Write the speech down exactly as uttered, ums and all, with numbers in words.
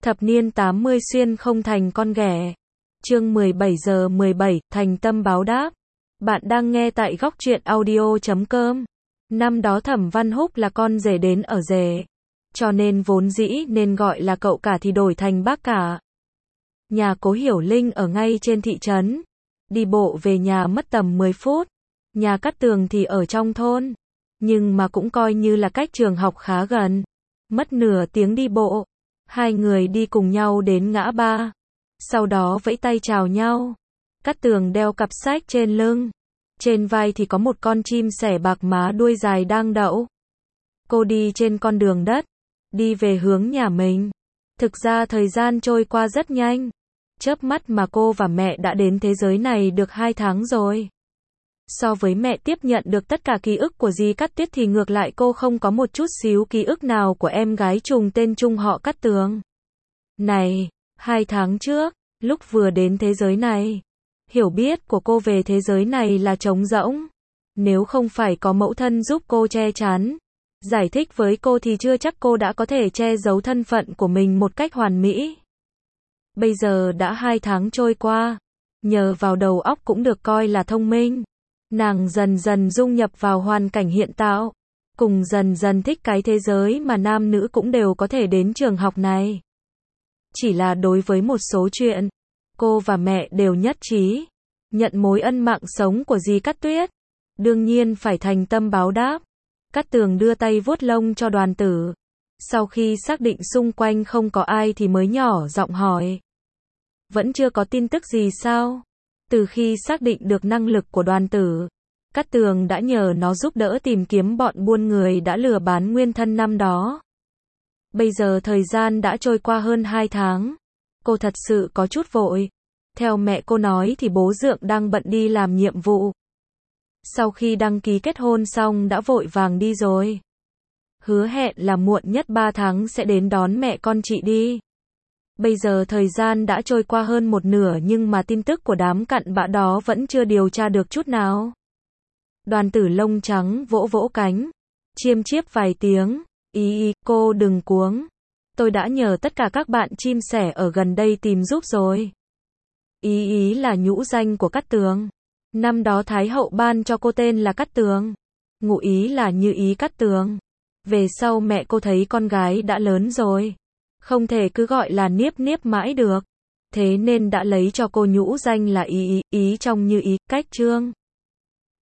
Thập niên tám mươi xuyên không thành con ghẻ. Chương mười bảy giờ mười bảy, thành tâm báo đáp. Bạn đang nghe tại góc truyện audio chấm com. Năm đó Thẩm Văn Húc là con rể đến ở rể, cho nên vốn dĩ nên gọi là cậu cả thì đổi thành bác cả. Nhà Cố Hiểu Linh ở ngay trên thị trấn. Đi bộ về nhà mất tầm mười phút. Nhà Cát Tường thì ở trong thôn, nhưng mà cũng coi như là cách trường học khá gần. Mất nửa tiếng đi bộ. Hai người đi cùng nhau đến ngã ba. Sau đó vẫy tay chào nhau. Cát Tường đeo cặp sách trên lưng. Trên vai thì có một con chim sẻ bạc má đuôi dài đang đậu. Cô đi trên con đường đất, đi về hướng nhà mình. Thực ra thời gian trôi qua rất nhanh. Chớp mắt mà cô và mẹ đã đến thế giới này được hai tháng rồi. So với mẹ tiếp nhận được tất cả ký ức của dì Cát Tuyết thì ngược lại cô không có một chút xíu ký ức nào của em gái trùng tên chung họ Cát Tường. Này, hai tháng trước, lúc vừa đến thế giới này, hiểu biết của cô về thế giới này là trống rỗng. Nếu không phải có mẫu thân giúp cô che chắn, giải thích với cô thì chưa chắc cô đã có thể che giấu thân phận của mình một cách hoàn mỹ. Bây giờ đã hai tháng trôi qua, nhờ vào đầu óc cũng được coi là thông minh, nàng dần dần dung nhập vào hoàn cảnh hiện tạo, cùng dần dần thích cái thế giới mà nam nữ cũng đều có thể đến trường học này. Chỉ là đối với một số chuyện, cô và mẹ đều nhất trí, nhận mối ân mạng sống của dì Cát Tuyết, đương nhiên phải thành tâm báo đáp. Cát Tường đưa tay vuốt lông cho Đoàn Tử. Sau khi xác định xung quanh không có ai thì mới nhỏ giọng hỏi. Vẫn chưa có tin tức gì sao? Từ khi xác định được năng lực của Đoàn Tử, Cát Tường đã nhờ nó giúp đỡ tìm kiếm bọn buôn người đã lừa bán nguyên thân năm đó. Bây giờ thời gian đã trôi qua hơn hai tháng. Cô thật sự có chút vội. Theo mẹ cô nói thì bố Dượng đang bận đi làm nhiệm vụ. Sau khi đăng ký kết hôn xong đã vội vàng đi rồi. Hứa hẹn là muộn nhất ba tháng sẽ đến đón mẹ con chị đi. Bây giờ thời gian đã trôi qua hơn một nửa nhưng mà tin tức của đám cặn bã đó vẫn chưa điều tra được chút nào. Đoàn Tử lông trắng vỗ vỗ cánh, chiêm chiếp vài tiếng. Ý ý, cô đừng cuống. Tôi đã nhờ tất cả các bạn chim sẻ ở gần đây tìm giúp rồi. Ý ý là nhũ danh của Cát Tường. Năm đó Thái hậu ban cho cô tên là Cát Tường. Ngụ ý là như ý Cát Tường. Về sau mẹ cô thấy con gái đã lớn rồi, không thể cứ gọi là Niếp Niếp mãi được. Thế nên đã lấy cho cô nhũ danh là ý ý, ý trong như ý, cách trương.